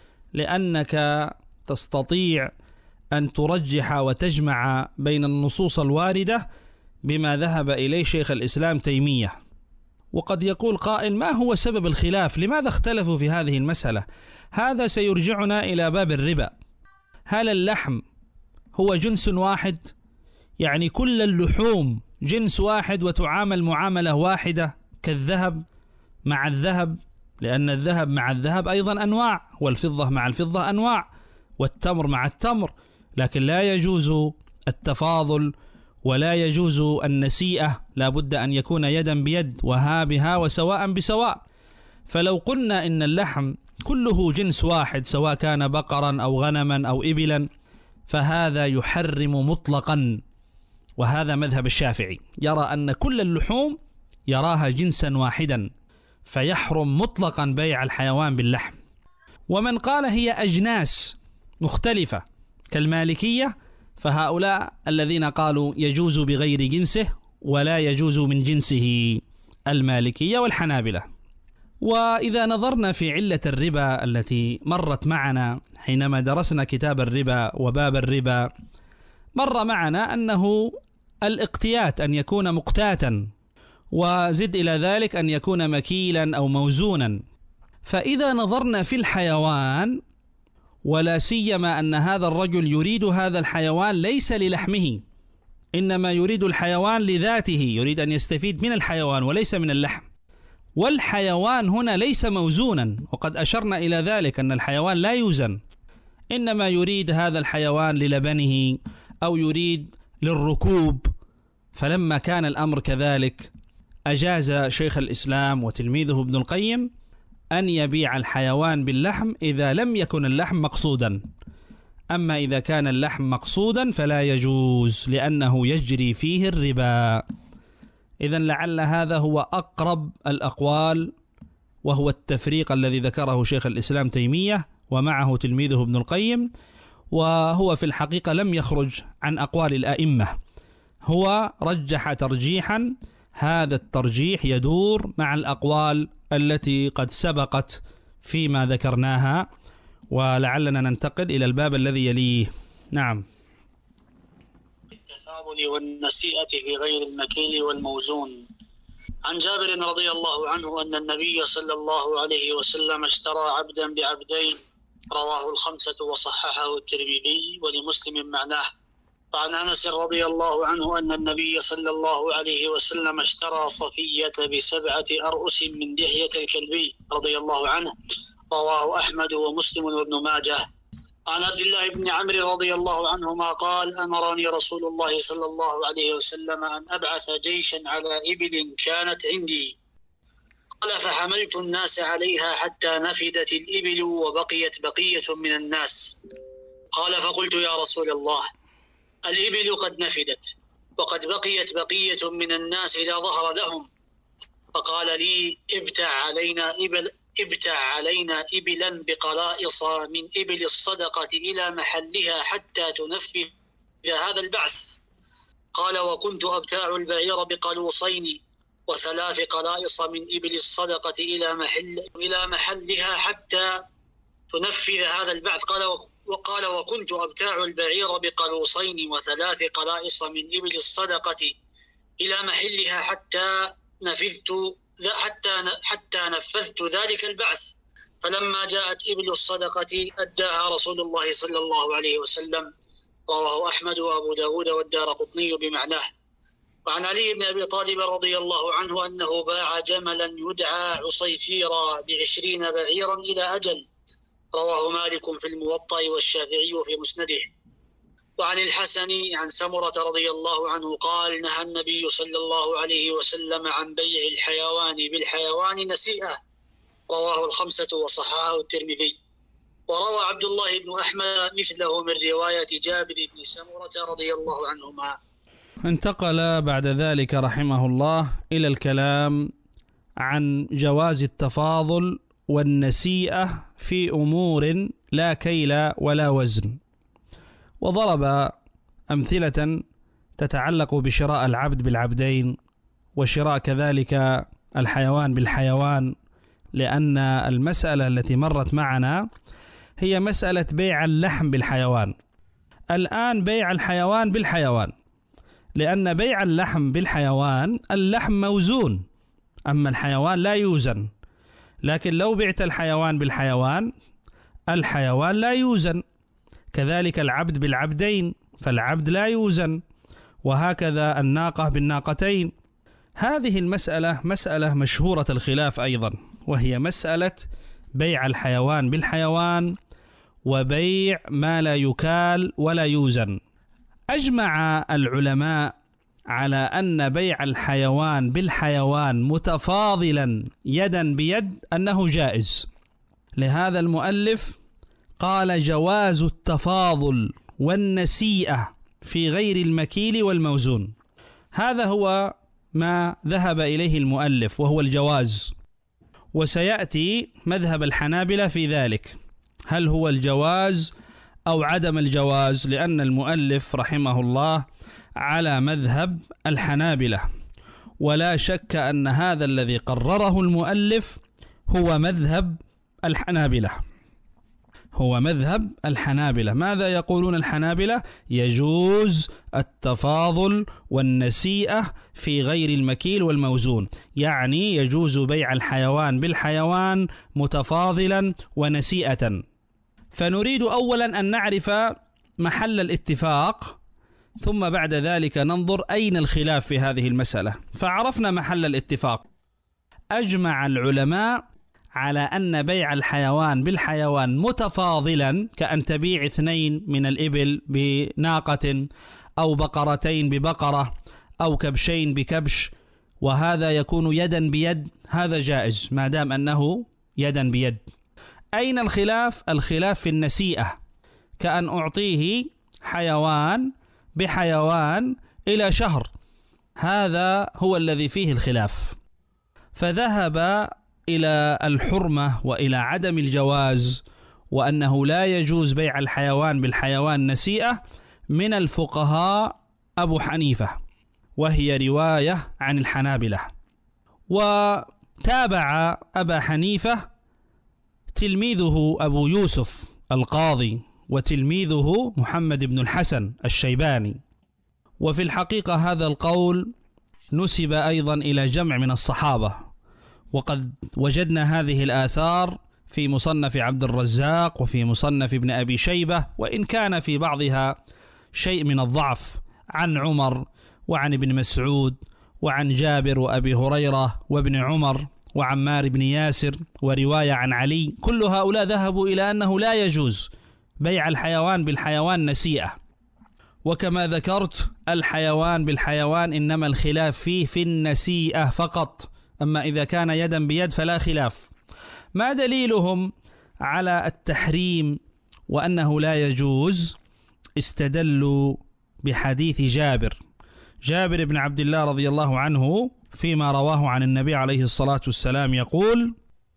لأنك تستطيع أن ترجح وتجمع بين النصوص الواردة بما ذهب إليه شيخ الإسلام تيمية. وقد يقول قائل ما هو سبب الخلاف؟ لماذا اختلفوا في هذه المسألة؟ هذا سيرجعنا إلى باب الربا. هل اللحم هو جنس واحد؟ يعني كل اللحوم جنس واحد وتعامل معاملة واحدة كالذهب مع الذهب، لأن الذهب مع الذهب أيضا أنواع، والفضة مع الفضة أنواع، والتمر مع التمر، لكن لا يجوز التفاضل ولا يجوز النسيئة، لا بد أن يكون يدا بيد وها بها وسواء بسواء. فلو قلنا إن اللحم كله جنس واحد سواء كان بقرا أو غنما أو إبلا فهذا يحرم مطلقا. وهذا مذهب الشافعي، يرى أن كل اللحوم يراها جنسا واحدا فيحرم مطلقا بيع الحيوان باللحم. ومن قال هي أجناس مختلفة كالمالكية فهؤلاء الذين قالوا يجوز بغير جنسه ولا يجوز من جنسه، المالكية والحنابلة. وإذا نظرنا في علة الربا التي مرت معنا حينما درسنا كتاب الربا وباب الربا، مر معنا أنه الاقتيات أن يكون مقتاتا، وزد إلى ذلك أن يكون مكيلا أو موزونا. فإذا نظرنا في الحيوان، ولا سيما أن هذا الرجل يريد هذا الحيوان ليس للحمه، إنما يريد الحيوان لذاته، يريد أن يستفيد من الحيوان وليس من اللحم. والحيوان هنا ليس موزونا، وقد أشرنا إلى ذلك أن الحيوان لا يوزن، إنما يريد هذا الحيوان للبنه أو يريد للركوب. فلما كان الأمر كذلك أجاز شيخ الإسلام وتلميذه ابن القيم أن يبيع الحيوان باللحم إذا لم يكن اللحم مقصودا. أما إذا كان اللحم مقصودا فلا يجوز، لأنه يجري فيه الربا. إذن لعل هذا هو أقرب الأقوال، وهو التفريق الذي ذكره شيخ الإسلام تيمية ومعه تلميذه ابن القيم، وهو في الحقيقة لم يخرج عن أقوال الأئمة، هو رجح ترجيحا، هذا الترجيح يدور مع الأقوال التي قد سبقت فيما ذكرناها. ولعلنا ننتقل إلى الباب الذي يليه. نعم. التفاضل والنسيئة في غير المكيل والموزون. عن جابر رضي الله عنه أن النبي صلى الله عليه وسلم اشترى عبدا بعبدين، رواه الخمسة وصححه الترمذي، ولمسلم معناه. وعن أنس رضي الله عنه أن النبي صلى الله عليه وسلم اشترى صفية بسبعة أرؤس من دحية الكلبي رضي الله عنه، رواه أحمد ومسلم وابن ماجه. عن عبد الله بن عمرو رضي الله عنهما قال: أمرني رسول الله صلى الله عليه وسلم أن أبعث جيشا على إبل كانت عندي، قال: فحملت الناس عليها حتى نفدت الإبل وبقيت بقية من الناس. قال: فقلت: يا رسول الله، الإبل قد نفدت وقد بقيت بقية من الناس لا ظهر لهم. فقال لي: ابتع علينا إبل ابتع علينا إبلا بقلائص من إبل الصدقة إلى محلها حتى تنفذ هذا البعث. قال: وكنت أبتاع البعير بقلوصين وثلاث قلائص من إبل الصدقة إلى محل إلى محلها حتى تنفذ هذا البعث. قال وقال وكنت أبتاع البعير بقلوصين وثلاث قلائص من إبل الصدقة إلى محلها حتى نفذت حتى حتى نفذت ذلك البعث. فلما جاءت إبل الصدقة أداها رسول الله صلى الله عليه وسلم، رواه أحمد وأبو داود والدارقطني بمعناه. وعن علي بن أبي طالب رضي الله عنه أنه باع جملا يدعى عصيفيرا بعشرين بعيرا إلى أجل، رواه مالك في الموطأ والشافعي في مسنده. وعن الحسن عن سمرة رضي الله عنه قال: نهى النبي صلى الله عليه وسلم عن بيع الحيوان بالحيوان نسيئة، رواه الخمسة وصححه الترمذي. وروى عبد الله بن أحمد مثله من رواية جابر بن سمرة رضي الله عنهما. انتقل بعد ذلك رحمه الله إلى الكلام عن جواز التفاضل والنسيئة في أمور لا كيل ولا وزن، وضرب أمثلة تتعلق بشراء العبد بالعبدين، وشراء كذلك الحيوان بالحيوان، لأن المسألة التي مرت معنا هي مسألة بيع اللحم بالحيوان. الآن بيع الحيوان بالحيوان، لأن بيع اللحم بالحيوان اللحم موزون، أما الحيوان لا يوزن. لكن لو بعت الحيوان بالحيوان الحيوان لا يوزن، كذلك العبد بالعبدين فالعبد لا يوزن، وهكذا الناقة بالناقتين. هذه المسألة مسألة مشهورة الخلاف أيضا، وهي مسألة بيع الحيوان بالحيوان وبيع ما لا يكال ولا يوزن. أجمع العلماء على أن بيع الحيوان بالحيوان متفاضلا يدا بيد أنه جائز. لهذا المؤلف قال: جواز التفاضل والنسيئة في غير المكيل والموزون. هذا هو ما ذهب إليه المؤلف وهو الجواز، وسيأتي مذهب الحنابلة في ذلك، هل هو الجواز أو عدم الجواز، لأن المؤلف رحمه الله على مذهب الحنابلة، ولا شك أن هذا الذي قرره المؤلف هو مذهب الحنابلة. هو مذهب الحنابلة. ماذا يقولون الحنابلة؟ يجوز التفاضل والنسيئة في غير المكيل والموزون، يعني يجوز بيع الحيوان بالحيوان متفاضلا ونسيئة. فنريد أولا أن نعرف محل الاتفاق، ثم بعد ذلك ننظر أين الخلاف في هذه المسألة. فعرفنا محل الاتفاق. أجمع العلماء على أن بيع الحيوان بالحيوان متفاضلا، كأن تبيع اثنين من الإبل بناقة، أو بقرتين ببقرة، أو كبشين بكبش، وهذا يكون يدا بيد، هذا جائز ما دام أنه يدا بيد. أين الخلاف؟ الخلاف في النسيئة، كأن أعطيه حيوان بحيوان إلى شهر، هذا هو الذي فيه الخلاف. فذهب إلى الحرمة وإلى عدم الجواز، وأنه لا يجوز بيع الحيوان بالحيوان نسيئة من الفقهاء أبو حنيفة، وهي رواية عن الحنابلة. وتابع أبا حنيفة تلميذه أبو يوسف القاضي، وتلميذه محمد بن الحسن الشيباني. وفي الحقيقة هذا القول نسب أيضا إلى جمع من الصحابة، وقد وجدنا هذه الآثار في مصنف عبد الرزاق وفي مصنف ابن أبي شيبة، وإن كان في بعضها شيء من الضعف، عن عمر وعن ابن مسعود وعن جابر وأبي هريرة وابن عمر وعمار بن ياسر، ورواية عن علي. كل هؤلاء ذهبوا إلى أنه لا يجوز بيع الحيوان بالحيوان نسيئة. وكما ذكرت الحيوان بالحيوان إنما الخلاف فيه في النسيئة فقط، أما إذا كان يدا بيد فلا خلاف. ما دليلهم على التحريم وأنه لا يجوز؟ استدلوا بحديث جابر جابر بن عبد الله رضي الله عنه فيما رواه عن النبي عليه الصلاة والسلام يقول: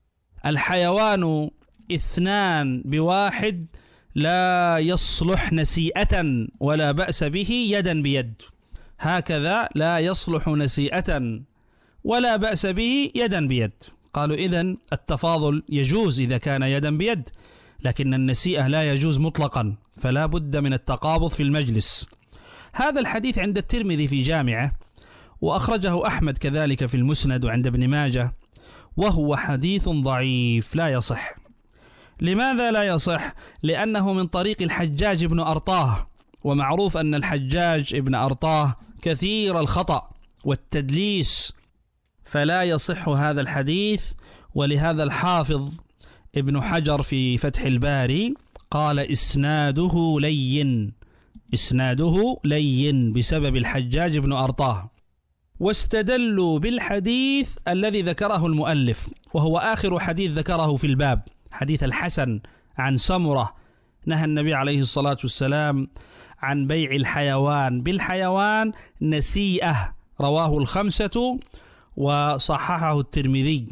الحيوان اثنان بواحد لا يصلح نسيئة ولا بأس به يدا بيد. هكذا لا يصلح نسيئة ولا بأس به يدا بيد. قالوا إذن التفاضل يجوز إذا كان يدا بيد، لكن النسيئة لا يجوز مطلقا، فلا بد من التقابض في المجلس. هذا الحديث عند الترمذي في جامعه، وأخرجه أحمد كذلك في المسند وعند ابن ماجه، وهو حديث ضعيف لا يصح. لماذا لا يصح؟ لأنه من طريق الحجاج بن أرطاه، ومعروف أن الحجاج بن أرطاه كثير الخطأ والتدليس، فلا يصح هذا الحديث. ولهذا الحافظ ابن حجر في فتح الباري قال: إسناده لين، إسناده لين بسبب الحجاج بن أرطاه. واستدلوا بالحديث الذي ذكره المؤلف، وهو آخر حديث ذكره في الباب، حديث الحسن عن سمرة، نهى النبي عليه الصلاة والسلام عن بيع الحيوان بالحيوان نسيئة، رواه الخمسة وصححه الترمذي.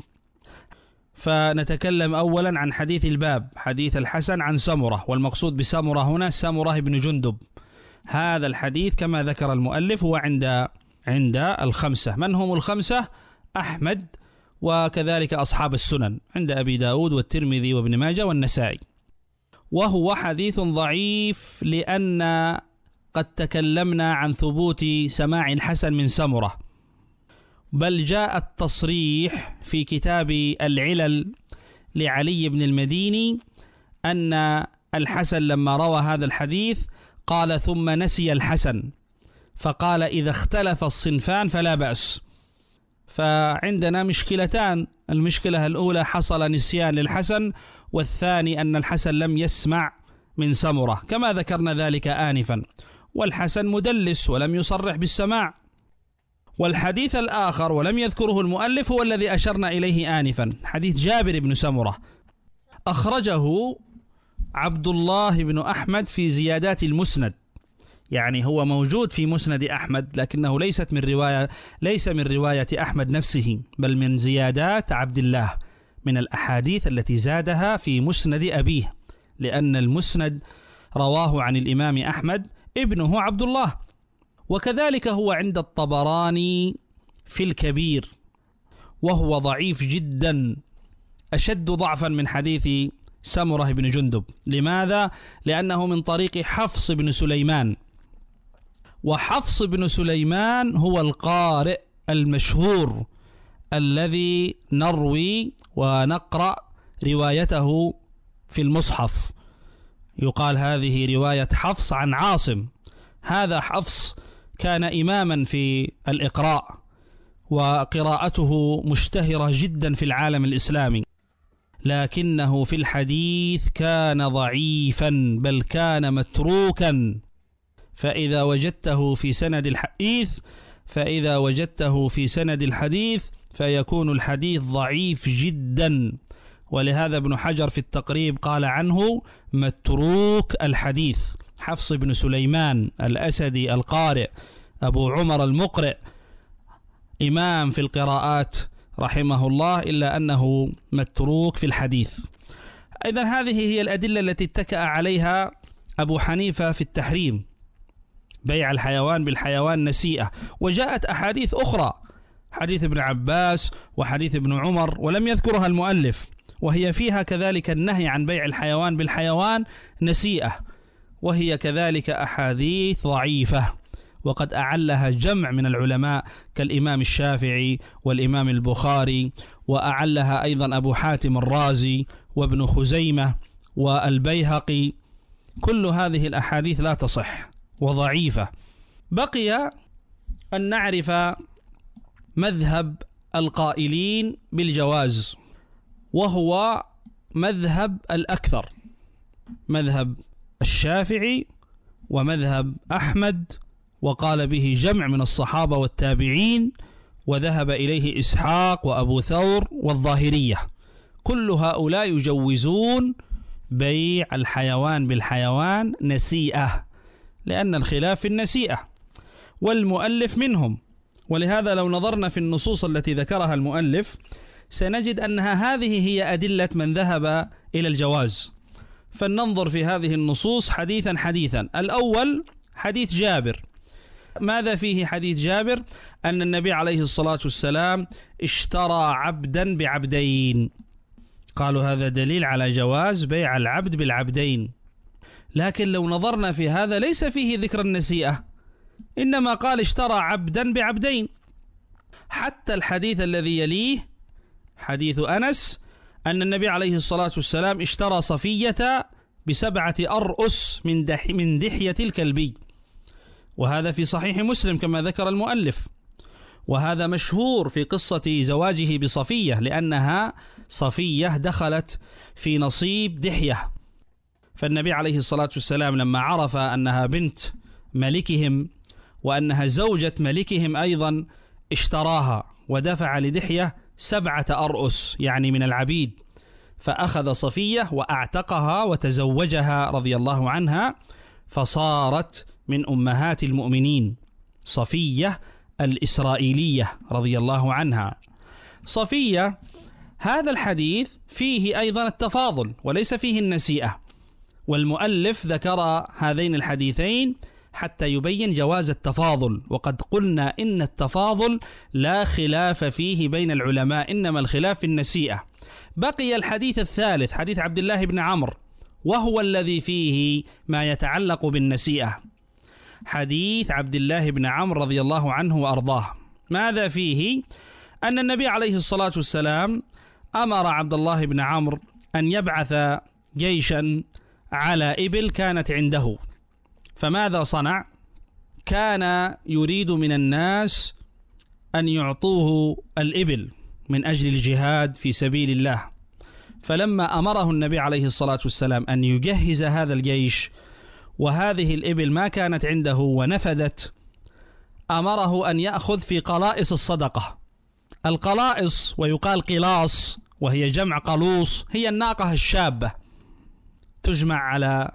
فنتكلم أولا عن حديث الباب، حديث الحسن عن سمرة، والمقصود بسمرة هنا سمرة بن جندب. هذا الحديث كما ذكر المؤلف هو عند عند الخمسة. من هم الخمسة؟ أحمد وكذلك أصحاب السنن، عند أبي داود والترمذي وابن ماجه والنسائي. وهو حديث ضعيف لأن قد تكلمنا عن ثبوت سماع الحسن من سمرة، بل جاء التصريح في كتاب العلل لعلي بن المديني أن الحسن لما روى هذا الحديث قال: ثم نسي الحسن، فقال: إذا اختلف الصنفان فلا بأس. فعندنا مشكلتان: المشكلة الأولى حصل نسيان للحسن، والثاني أن الحسن لم يسمع من سمرة كما ذكرنا ذلك آنفا، والحسن مدلس ولم يصرح بالسماع. والحديث الآخر ولم يذكره المؤلف هو الذي أشرنا إليه آنفا، حديث جابر بن سمرة، أخرجه عبد الله بن أحمد في زيادات المسند، يعني هو موجود في مسند أحمد، لكنه ليست من رواية ليس من رواية أحمد نفسه، بل من زيادات عبد الله، من الأحاديث التي زادها في مسند أبيه، لأن المسند رواه عن الإمام أحمد ابنه عبد الله. وكذلك هو عند الطبراني في الكبير، وهو ضعيف جدا، أشد ضعفا من حديث سمرة بن جندب. لماذا؟ لأنه من طريق حفص بن سليمان، وحفص بن سليمان هو القارئ المشهور الذي نروي ونقرأ روايته في المصحف. يقال هذه رواية حفص عن عاصم. هذا حفص كان إماما في الإقراء، وقراءته مشتهرة جدا في العالم الإسلامي، لكنه في الحديث كان ضعيفا، بل كان متروكا. فإذا وجدته في سند الحديث فإذا وجدته في سند الحديث فيكون الحديث ضعيف جدا. ولهذا ابن حجر في التقريب قال عنه متروك الحديث. حفص بن سليمان الأسدي القارئ أبو عمر المقرئ، إمام في القراءات رحمه الله، إلا أنه متروك في الحديث. إذن هذه هي الأدلة التي اتكأ عليها أبو حنيفة في التحريم، بيع الحيوان بالحيوان نسيئة. وجاءت أحاديث أخرى، حديث ابن عباس وحديث ابن عمر، ولم يذكرها المؤلف، وهي فيها كذلك النهي عن بيع الحيوان بالحيوان نسيئة، وهي كذلك أحاديث ضعيفة، وقد أعلها جمع من العلماء كالإمام الشافعي والإمام البخاري، وأعلها أيضا أبو حاتم الرازي وابن خزيمة والبيهقي. كل هذه الأحاديث لا تصح وضعيفة. بقي أن نعرف مذهب القائلين بالجواز، وهو مذهب الأكثر، مذهب الشافعي ومذهب أحمد، وقال به جمع من الصحابة والتابعين، وذهب إليه إسحاق وأبو ثور والظاهرية. كل هؤلاء يجوزون بيع الحيوان بالحيوان نسيئة، لأن الخلاف في النسيئة، والمؤلف منهم. ولهذا لو نظرنا في النصوص التي ذكرها المؤلف سنجد أنها هذه هي أدلة من ذهب إلى الجواز. فلننظر في هذه النصوص حديثا حديثا. الأول حديث جابر. ماذا فيه حديث جابر؟ أن النبي عليه الصلاة والسلام اشترى عبدا بعبدين. قالوا هذا دليل على جواز بيع العبد بالعبدين. لكن لو نظرنا في هذا ليس فيه ذكر النسيئة، إنما قال اشترى عبدا بعبدين. حتى الحديث الذي يليه حديث أنس أن النبي عليه الصلاة والسلام اشترى صفية بسبعة أرؤس من دح من دحية الكلبي، وهذا في صحيح مسلم كما ذكر المؤلف. وهذا مشهور في قصة زواجه بصفية، لأنها صفية دخلت في نصيب دحية. فالنبي عليه الصلاة والسلام لما عرف أنها بنت ملكهم وأنها زوجة ملكهم أيضا اشتراها، ودفع لدحية سبعة أرؤس يعني من العبيد، فأخذ صفية وأعتقها وتزوجها رضي الله عنها، فصارت من أمهات المؤمنين صفية الإسرائيلية رضي الله عنها. صفية هذا الحديث فيه أيضا التفاضل وليس فيه النسيئة، والمؤلف ذكر هذين الحديثين حتى يبين جواز التفاضل. وقد قلنا إن التفاضل لا خلاف فيه بين العلماء، إنما الخلاف في النسيئة. بقي الحديث الثالث حديث عبد الله بن عمرو، وهو الذي فيه ما يتعلق بالنسيئة. حديث عبد الله بن عمرو رضي الله عنه وأرضاه. ماذا فيه؟ أن النبي عليه الصلاة والسلام أمر عبد الله بن عمرو أن يبعث جيشا على إبل كانت عنده. فماذا صنع؟ كان يريد من الناس أن يعطوه الإبل من أجل الجهاد في سبيل الله. فلما أمره النبي عليه الصلاة والسلام أن يجهز هذا الجيش وهذه الإبل ما كانت عنده ونفدت، أمره أن يأخذ في قلائص الصدقة. القلائص ويقال قلاص وهي جمع قلوص، هي الناقة الشابة، تجمع على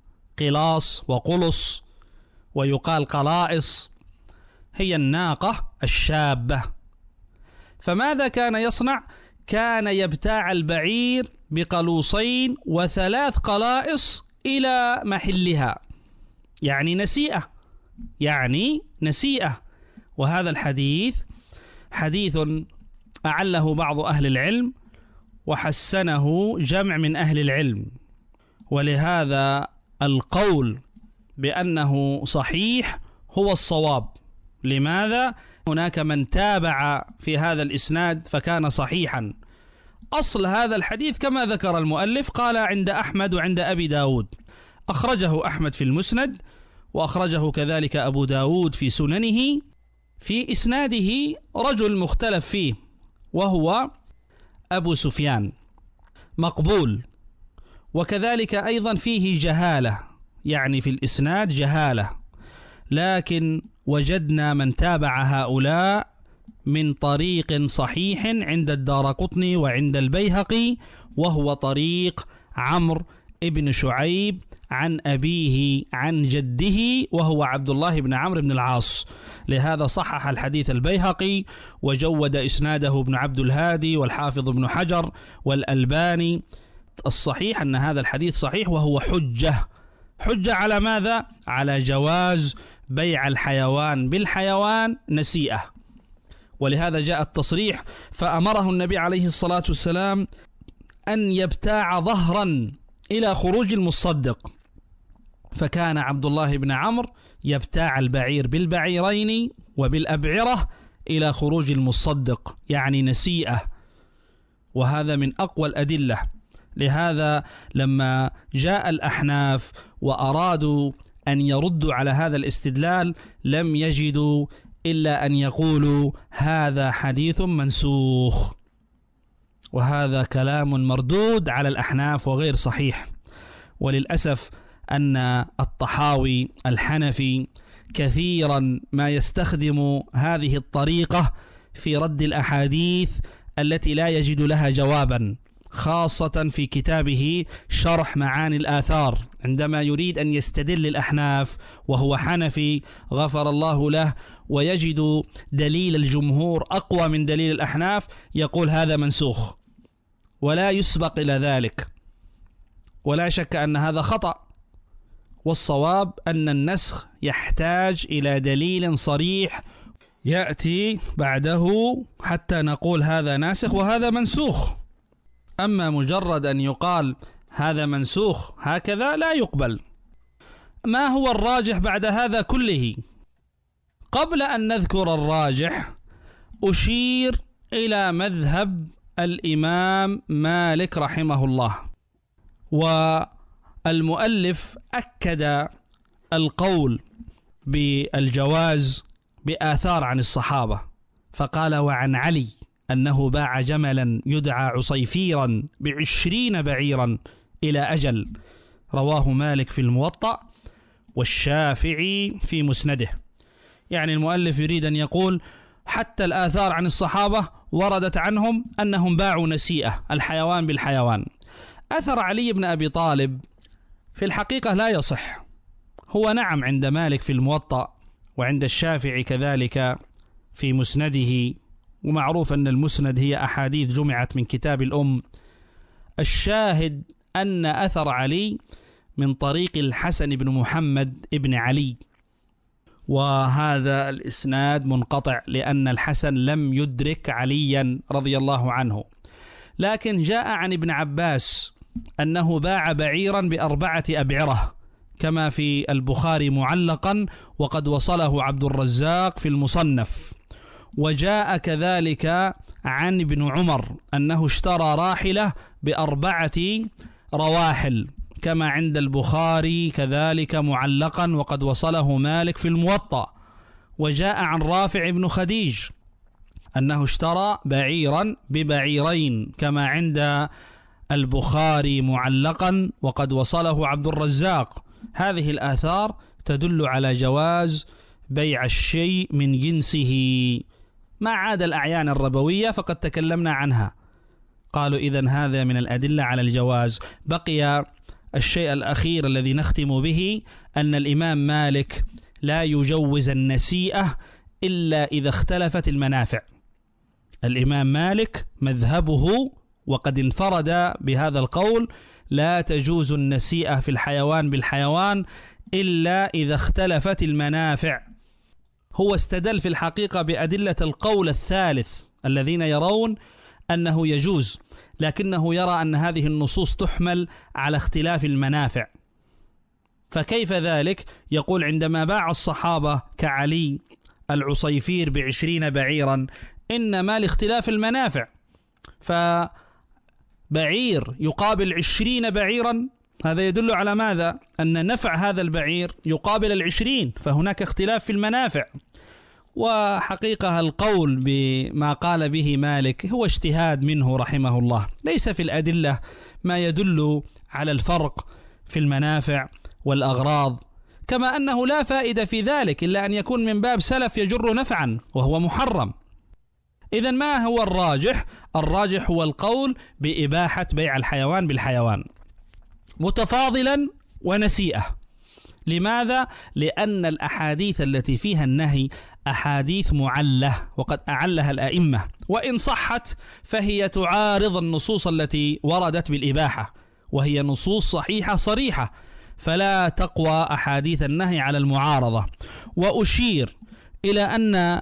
قلاص وقلص، ويقال قلائص، هي الناقة الشابة. فماذا كان يصنع؟ كان يبتاع البعير بقلوصين وثلاث قلائص إلى محلها، يعني نسيئة، يعني نسيئة. وهذا الحديث حديث أعله بعض أهل العلم، وحسنه جمع من أهل العلم، ولهذا القول بأنه صحيح هو الصواب. لماذا؟ هناك من تابع في هذا الإسناد فكان صحيحا. أصل هذا الحديث كما ذكر المؤلف قال عند أحمد وعند أبي داود، أخرجه أحمد في المسند، وأخرجه كذلك أبو داود في سننه. في إسناده رجل مختلف فيه وهو أبو سفيان مقبول، وكذلك أيضا فيه جهالة، يعني في الإسناد جهالة، لكن وجدنا من تابع هؤلاء من طريق صحيح عند الدارقطني وعند البيهقي، وهو طريق عمرو ابن شعيب عن أبيه عن جده وهو عبد الله بن عمرو بن العاص. لهذا صحح الحديث البيهقي وجود إسناده ابن عبد الهادي والحافظ ابن حجر والألباني. الصحيح أن هذا الحديث صحيح، وهو حجة حجة على ماذا؟ على جواز بيع الحيوان بالحيوان نسيئة. ولهذا جاء التصريح فأمره النبي عليه الصلاة والسلام أن يبتاع ظهرا إلى خروج المصدق، فكان عبد الله بن عمرو يبتاع البعير بالبعيرين وبالأبعرة إلى خروج المصدق، يعني نسيئة، وهذا من أقوى الأدلة. لهذا لما جاء الأحناف وأرادوا أن يردوا على هذا الاستدلال لم يجدوا إلا أن يقولوا هذا حديث منسوخ، وهذا كلام مردود على الأحناف وغير صحيح. وللأسف أن الطحاوي الحنفي كثيرا ما يستخدم هذه الطريقة في رد الأحاديث التي لا يجد لها جوابا، خاصة في كتابه شرح معاني الآثار، عندما يريد أن يستدل الأحناف وهو حنفي غفر الله له ويجد دليل الجمهور أقوى من دليل الأحناف يقول هذا منسوخ ولا يسبق إلى ذلك. ولا شك أن هذا خطأ، والصواب أن النسخ يحتاج إلى دليل صريح يأتي بعده حتى نقول هذا ناسخ وهذا منسوخ. أما مجرد أن يقال هذا منسوخ هكذا لا يقبل. ما هو الراجح بعد هذا كله؟ قبل أن نذكر الراجح أشير إلى مذهب الإمام مالك رحمه الله، والمؤلف أكد القول بالجواز بآثار عن الصحابة، فقال وعن علي أنه باع جملا يدعى عصيفيرا بعشرين بعيرا إلى أجل، رواه مالك في الموطأ والشافعي في مسنده. يعني المؤلف يريد أن يقول حتى الآثار عن الصحابة وردت عنهم أنهم باعوا نسيئة الحيوان بالحيوان. أثر علي بن أبي طالب في الحقيقة لا يصح، هو نعم عند مالك في الموطأ وعند الشافعي كذلك في مسنده، ومعروف أن المسند هي أحاديث جمعت من كتاب الأم. الشاهد أن أثر علي من طريق الحسن بن محمد ابن علي، وهذا الإسناد منقطع لأن الحسن لم يدرك عليا رضي الله عنه. لكن جاء عن ابن عباس أنه باع بعيرا بأربعة أبعرة كما في البخاري معلقا، وقد وصله عبد الرزاق في المصنف. وجاء كذلك عن ابن عمر أنه اشترى راحلة بأربعة رواحل كما عند البخاري كذلك معلقا، وقد وصله مالك في الموطأ. وجاء عن رافع بن خديج أنه اشترى بعيرا ببعيرين كما عند البخاري معلقا، وقد وصله عبد الرزاق. هذه الآثار تدل على جواز بيع الشيء من جنسه، ما عاد الأعيان الربوية فقد تكلمنا عنها. قالوا إذن هذا من الأدلة على الجواز. بقي الشيء الأخير الذي نختم به أن الإمام مالك لا يجوز النسيئة إلا إذا اختلفت المنافع. الإمام مالك مذهبه وقد انفرد بهذا القول لا تجوز النسيئة في الحيوان بالحيوان إلا إذا اختلفت المنافع. هو استدل في الحقيقة بأدلة القول الثالث الذين يرون أنه يجوز، لكنه يرى أن هذه النصوص تحمل على اختلاف المنافع. فكيف ذلك؟ يقول عندما باع الصحابة كعلي العصيفير بعشرين بعيرا إنما لاختلاف المنافع، فبعير يقابل عشرين بعيرا، هذا يدل على ماذا؟ أن نفع هذا البعير يقابل العشرين، فهناك اختلاف في المنافع. وحقيقة القول بما قال به مالك هو اجتهاد منه رحمه الله، ليس في الأدلة ما يدل على الفرق في المنافع والأغراض، كما أنه لا فائدة في ذلك إلا أن يكون من باب سلف يجر نفعا وهو محرم. إذن ما هو الراجح؟ الراجح هو القول بإباحة بيع الحيوان بالحيوان متفاضلا ونسيئة. لماذا؟ لأن الأحاديث التي فيها النهي أحاديث معلة وقد أعلها الأئمة، وإن صحت فهي تعارض النصوص التي وردت بالإباحة، وهي نصوص صحيحة صريحة، فلا تقوى أحاديث النهي على المعارضة. وأشير إلى أن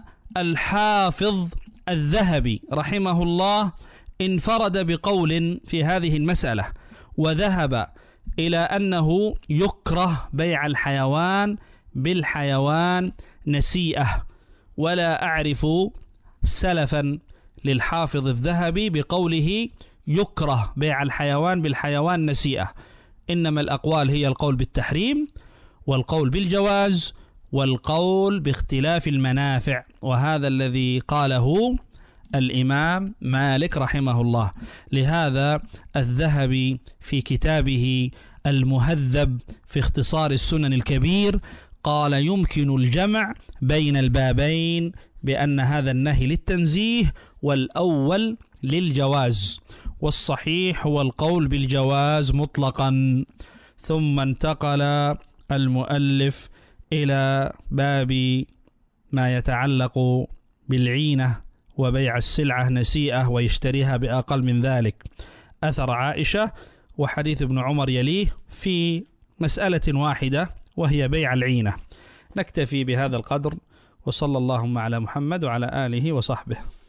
الحافظ الذهبي رحمه الله انفرد بقول في هذه المسألة، وذهب إلى أنه يكره بيع الحيوان بالحيوان نسيئة، ولا أعرف سلفا للحافظ الذهبي بقوله يكره بيع الحيوان بالحيوان نسيئة، إنما الأقوال هي القول بالتحريم والقول بالجواز والقول باختلاف المنافع، وهذا الذي قاله الإمام مالك رحمه الله. لهذا الذهبي في كتابه المهذب في اختصار السنن الكبير قال يمكن الجمع بين البابين بأن هذا النهي للتنزيه والأول للجواز، والصحيح هو القول بالجواز مطلقا. ثم انتقل المؤلف إلى باب ما يتعلق بالعينة وبيع السلعة نسيئة ويشتريها بأقل من ذلك، أثر عائشة وحديث ابن عمر يليه في مسألة واحدة وهي بيع العينة. نكتفي بهذا القدر، وصلى اللهم على محمد وعلى آله وصحبه.